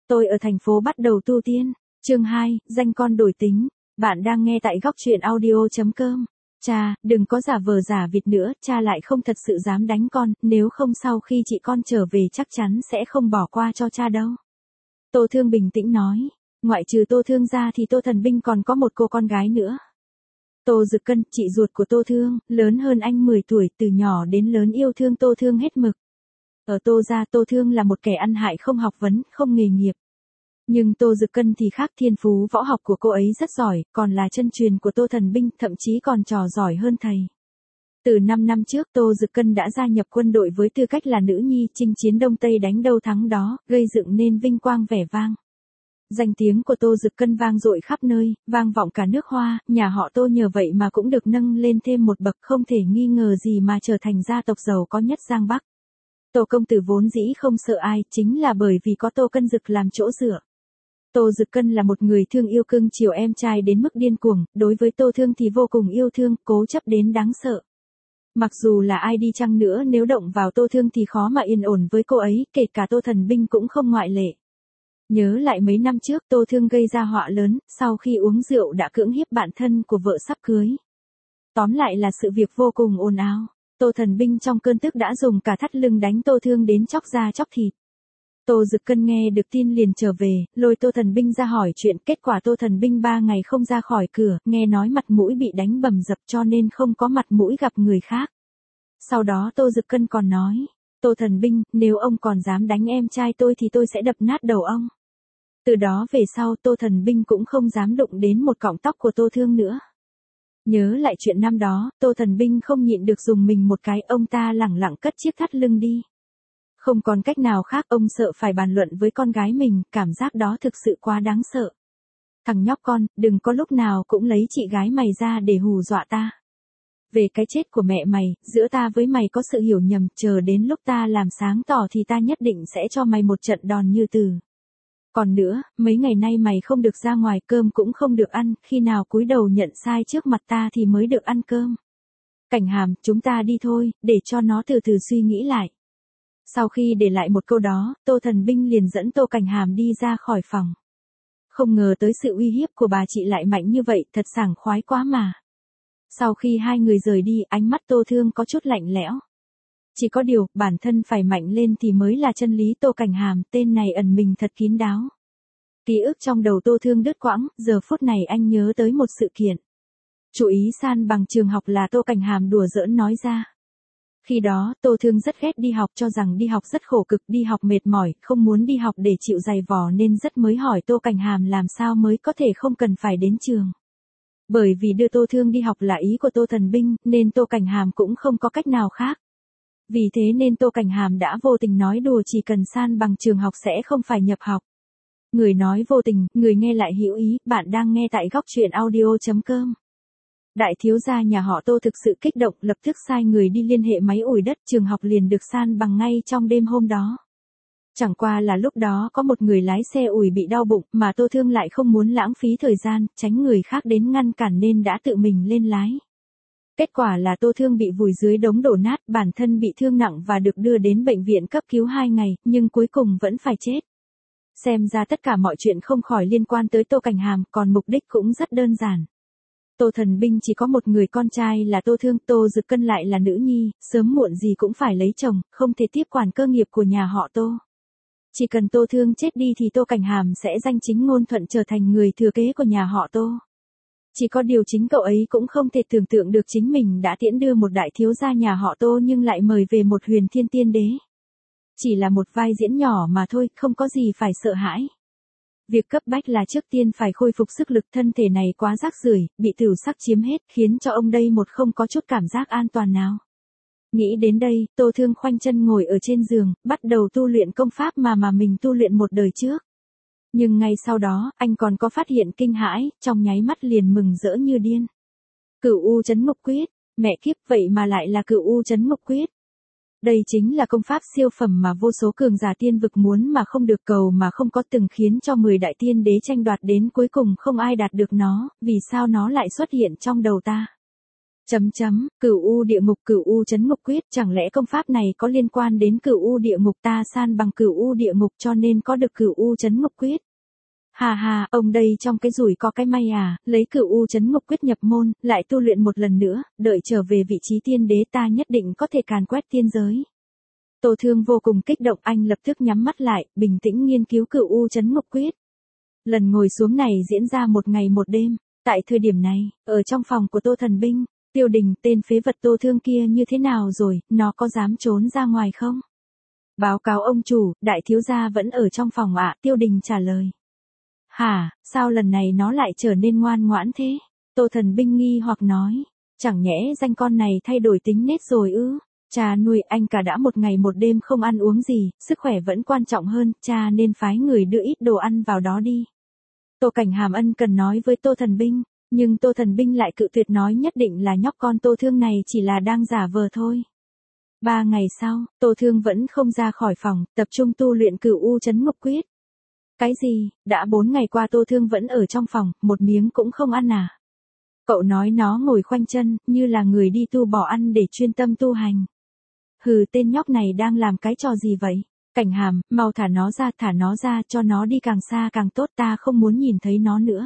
Tôi ở thành phố bắt đầu tu tiên. Chương 2, danh con đổi tính. Bạn đang nghe tại góc truyện audio.com. Cha, đừng có giả vờ giả vịt nữa, cha lại không thật sự dám đánh con, nếu không sau khi chị con trở về chắc chắn sẽ không bỏ qua cho cha đâu. Tô Thương bình tĩnh nói, ngoại trừ Tô Thương ra thì Tô Thần Binh còn có một cô con gái nữa. Tô Dực Cân, chị ruột của Tô Thương, lớn hơn anh 10 tuổi, từ nhỏ đến lớn yêu thương Tô Thương hết mực. Ở Tô gia Tô Thương là một kẻ ăn hại không học vấn, không nghề nghiệp. Nhưng Tô Dực Cân thì khác, thiên phú võ học của cô ấy rất giỏi, còn là chân truyền của Tô Thần Binh, thậm chí còn trò giỏi hơn thầy. Từ 5 năm trước Tô Dực Cân đã gia nhập quân đội với tư cách là nữ nhi, chinh chiến Đông Tây đánh đâu thắng đó, gây dựng nên vinh quang vẻ vang. Danh tiếng của Tô Dực Cân vang dội khắp nơi, vang vọng cả nước Hoa, nhà họ Tô nhờ vậy mà cũng được nâng lên thêm một bậc, không thể nghi ngờ gì mà trở thành gia tộc giàu có nhất Giang Bắc. Tô công tử vốn dĩ không sợ ai, chính là bởi vì có Tô Cân Dực làm chỗ dựa. Tô Dực Cân là một người thương yêu cưng chiều em trai đến mức điên cuồng, đối với Tô Thương thì vô cùng yêu thương, cố chấp đến đáng sợ. Mặc dù là ai đi chăng nữa nếu động vào Tô Thương thì khó mà yên ổn với cô ấy, kể cả Tô Thần Binh cũng không ngoại lệ. Nhớ lại mấy năm trước Tô Thương gây ra họa lớn, sau khi uống rượu đã cưỡng hiếp bạn thân của vợ sắp cưới. Tóm lại là sự việc vô cùng ồn ào. Tô Thần Binh trong cơn tức đã dùng cả thắt lưng đánh Tô Thương đến chóc da chóc thịt. Tô Dực Cân nghe được tin liền trở về, lôi Tô Thần Binh ra hỏi chuyện, kết quả Tô Thần Binh 3 ngày không ra khỏi cửa, nghe nói mặt mũi bị đánh bầm dập cho nên không có mặt mũi gặp người khác. Sau đó Tô Dực Cân còn nói, Tô Thần Binh, nếu ông còn dám đánh em trai tôi thì tôi sẽ đập nát đầu ông. Từ đó về sau Tô Thần Binh cũng không dám đụng đến một cọng tóc của Tô Thương nữa. Nhớ lại chuyện năm đó, Tô Thần Binh không nhịn được dùng mình một cái, ông ta lẳng lặng cất chiếc thắt lưng đi. Không còn cách nào khác, ông sợ phải bàn luận với con gái mình, cảm giác đó thực sự quá đáng sợ. Thằng nhóc con, đừng có lúc nào cũng lấy chị gái mày ra để hù dọa ta. Về cái chết của mẹ mày, giữa ta với mày có sự hiểu nhầm, chờ đến lúc ta làm sáng tỏ thì ta nhất định sẽ cho mày một trận đòn như từ. Còn nữa, mấy ngày nay mày không được ra ngoài, cơm cũng không được ăn, khi nào cúi đầu nhận sai trước mặt ta thì mới được ăn cơm. Cảnh Hàm, chúng ta đi thôi, để cho nó từ từ suy nghĩ lại. Sau khi để lại một câu đó, Tô Thần Binh liền dẫn Tô Cảnh Hàm đi ra khỏi phòng. Không ngờ tới sự uy hiếp của bà chị lại mạnh như vậy, thật sảng khoái quá mà. Sau khi hai người rời đi, ánh mắt Tô Thương có chút lạnh lẽo. Chỉ có điều, bản thân phải mạnh lên thì mới là chân lý. Tô Cảnh Hàm, tên này ẩn mình thật kín đáo. Ký ức trong đầu Tô Thương đứt quãng, giờ phút này anh nhớ tới một sự kiện. Chú ý san bằng trường học là Tô Cảnh Hàm đùa giỡn nói ra. Khi đó, Tô Thương rất ghét đi học, cho rằng đi học rất khổ cực, đi học mệt mỏi, không muốn đi học để chịu dày vò nên rất mới hỏi Tô Cảnh Hàm làm sao mới có thể không cần phải đến trường. Bởi vì đưa Tô Thương đi học là ý của Tô Thần Binh, nên Tô Cảnh Hàm cũng không có cách nào khác. Vì thế nên Tô Cảnh Hàm đã vô tình nói đùa chỉ cần san bằng trường học sẽ không phải nhập học. Người nói vô tình, người nghe lại hữu ý, bạn đang nghe tại góc truyện audio.com. Đại thiếu gia nhà họ Tô thực sự kích động, lập tức sai người đi liên hệ máy ủi đất, trường học liền được san bằng ngay trong đêm hôm đó. Chẳng qua là lúc đó có một người lái xe ủi bị đau bụng, mà Tô Thương lại không muốn lãng phí thời gian, tránh người khác đến ngăn cản nên đã tự mình lên lái. Kết quả là Tô Thương bị vùi dưới đống đổ nát, bản thân bị thương nặng và được đưa đến bệnh viện cấp cứu 2 ngày, nhưng cuối cùng vẫn phải chết. Xem ra tất cả mọi chuyện không khỏi liên quan tới Tô Cảnh Hàm, còn mục đích cũng rất đơn giản. Tô Thần Binh chỉ có một người con trai là Tô Thương, Tô Dực Cân lại là nữ nhi, sớm muộn gì cũng phải lấy chồng, không thể tiếp quản cơ nghiệp của nhà họ Tô. Chỉ cần Tô Thương chết đi thì Tô Cảnh Hàm sẽ danh chính ngôn thuận trở thành người thừa kế của nhà họ Tô. Chỉ có điều chính cậu ấy cũng không thể tưởng tượng được chính mình đã tiễn đưa một đại thiếu gia nhà họ Tô nhưng lại mời về một huyền thiên tiên đế. Chỉ là một vai diễn nhỏ mà thôi, không có gì phải sợ hãi. Việc cấp bách là trước tiên phải khôi phục sức lực, thân thể này quá rác rưởi, bị tửu sắc chiếm hết, khiến cho ông đây một không có chút cảm giác an toàn nào. Nghĩ đến đây, Tô Thương khoanh chân ngồi ở trên giường, bắt đầu tu luyện công pháp mà mình tu luyện một đời trước. Nhưng ngay sau đó, anh còn có phát hiện kinh hãi, trong nháy mắt liền mừng rỡ như điên. Cửu U Chấn Ngục Quyết, mẹ kiếp, vậy mà lại là Cửu U Chấn Ngục Quyết. Đây chính là công pháp siêu phẩm mà vô số cường giả tiên vực muốn mà không được, cầu mà không có, từng khiến cho 10 đại tiên đế tranh đoạt đến cuối cùng không ai đạt được nó, vì sao nó lại xuất hiện trong đầu ta? Cửu U địa ngục, Cửu U chấn ngục quyết, chẳng lẽ công pháp này có liên quan đến Cửu U địa ngục, ta san bằng Cửu U địa ngục cho nên có được Cửu U chấn ngục quyết. Hà hà, ông đây trong cái rủi có cái may à, lấy Cửu U chấn ngục quyết nhập môn, lại tu luyện một lần nữa, đợi trở về vị trí tiên đế ta nhất định có thể càn quét tiên giới. Tô Thương vô cùng kích động, anh lập tức nhắm mắt lại, bình tĩnh nghiên cứu Cửu U chấn ngục quyết. Lần ngồi xuống này diễn ra một ngày một đêm, tại thời điểm này, ở trong phòng của Tô Thần Binh, Tiêu Đình, tên phế vật Tô Thương kia như thế nào rồi, nó có dám trốn ra ngoài không? Báo cáo ông chủ, đại thiếu gia vẫn ở trong phòng ạ, Tiêu Đình trả lời. Hả, sao lần này nó lại trở nên ngoan ngoãn thế? Tô Thần Binh nghi hoặc nói, chẳng nhẽ danh con này thay đổi tính nết rồi ư? Cha nuôi anh cả đã một ngày một đêm không ăn uống gì, sức khỏe vẫn quan trọng hơn, cha nên phái người đưa ít đồ ăn vào đó đi. Tô Cảnh Hàm ân cần nói với Tô Thần Binh, nhưng Tô Thần Binh lại cự tuyệt nói nhất định là nhóc con Tô Thương này chỉ là đang giả vờ thôi. 3 ngày sau, Tô Thương vẫn không ra khỏi phòng, tập trung tu luyện Cửu U chấn ngục quyết. Cái gì, đã 4 ngày qua Tô Thương vẫn ở trong phòng, một miếng cũng không ăn à? Cậu nói nó ngồi khoanh chân, như là người đi tu bỏ ăn để chuyên tâm tu hành. Hừ, tên nhóc này đang làm cái trò gì vậy? Cảnh Hàm, mau thả nó ra cho nó đi càng xa càng tốt, ta không muốn nhìn thấy nó nữa.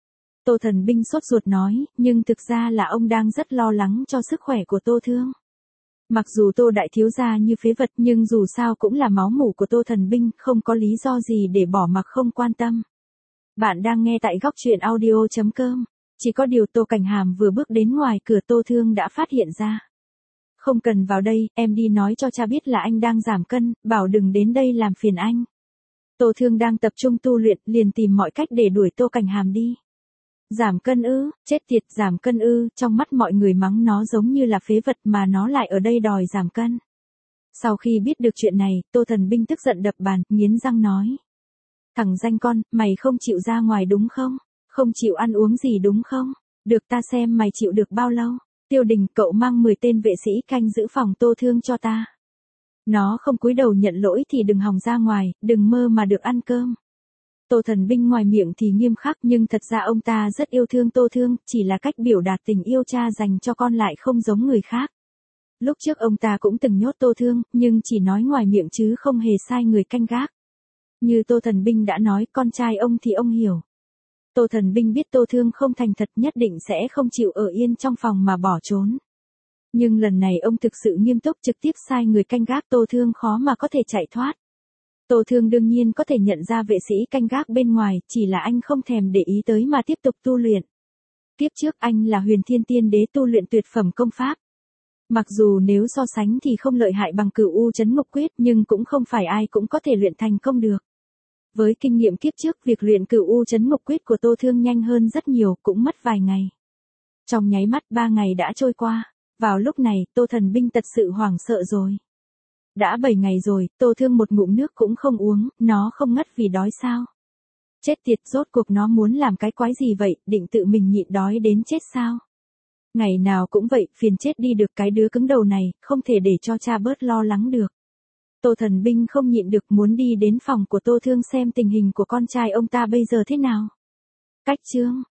Tô Thần Binh sốt ruột nói, nhưng thực ra là ông đang rất lo lắng cho sức khỏe của Tô Thương. Mặc dù Tô đại thiếu gia như phế vật nhưng dù sao cũng là máu mủ của Tô Thần Binh, không có lý do gì để bỏ mặc không quan tâm. Bạn đang nghe tại góc truyện audio.com. Chỉ có điều Tô Cảnh Hàm vừa bước đến ngoài cửa Tô Thương đã phát hiện ra. Không cần vào đây, em đi nói cho cha biết là anh đang giảm cân, bảo đừng đến đây làm phiền anh. Tô Thương đang tập trung tu luyện, liền tìm mọi cách để đuổi Tô Cảnh Hàm đi. Giảm cân ư, chết tiệt, giảm cân ư, trong mắt mọi người mắng nó giống như là phế vật mà nó lại ở đây đòi giảm cân. Sau khi biết được chuyện này, Tô Thần Binh tức giận đập bàn, nghiến răng nói. Thằng danh con, mày không chịu ra ngoài đúng không? Không chịu ăn uống gì đúng không? Được, ta xem mày chịu được bao lâu. Tiêu Đình, cậu mang 10 tên vệ sĩ canh giữ phòng Tô Thương cho ta. Nó không cúi đầu nhận lỗi thì đừng hòng ra ngoài, đừng mơ mà được ăn cơm. Tô Thần Binh ngoài miệng thì nghiêm khắc nhưng thật ra ông ta rất yêu thương Tô Thương, chỉ là cách biểu đạt tình yêu cha dành cho con lại không giống người khác. Lúc trước ông ta cũng từng nhốt Tô Thương, nhưng chỉ nói ngoài miệng chứ không hề sai người canh gác. Như Tô Thần Binh đã nói, con trai ông thì ông hiểu. Tô Thần Binh biết Tô Thương không thành thật nhất định sẽ không chịu ở yên trong phòng mà bỏ trốn. Nhưng lần này ông thực sự nghiêm túc, trực tiếp sai người canh gác Tô Thương khó mà có thể chạy thoát. Tô Thương đương nhiên có thể nhận ra vệ sĩ canh gác bên ngoài, chỉ là anh không thèm để ý tới mà tiếp tục tu luyện. Tiếp trước anh là Huyền Thiên Tiên Đế tu luyện tuyệt phẩm công pháp. Mặc dù nếu so sánh thì không lợi hại bằng Cửu U chấn ngục quyết nhưng cũng không phải ai cũng có thể luyện thành công được. Với kinh nghiệm kiếp trước, việc luyện Cửu U chấn ngục quyết của Tô Thương nhanh hơn rất nhiều, cũng mất vài ngày. Trong nháy mắt 3 ngày đã trôi qua, vào lúc này Tô Thần Binh thật sự hoảng sợ rồi. Đã 7 ngày rồi, Tô Thương một ngụm nước cũng không uống, nó không ngất vì đói sao? Chết tiệt, rốt cuộc nó muốn làm cái quái gì vậy, định tự mình nhịn đói đến chết sao? Ngày nào cũng vậy, phiền chết đi được, cái đứa cứng đầu này, không thể để cho cha bớt lo lắng được. Tô Thần Binh không nhịn được muốn đi đến phòng của Tô Thương xem tình hình của con trai ông ta bây giờ thế nào. Cách chương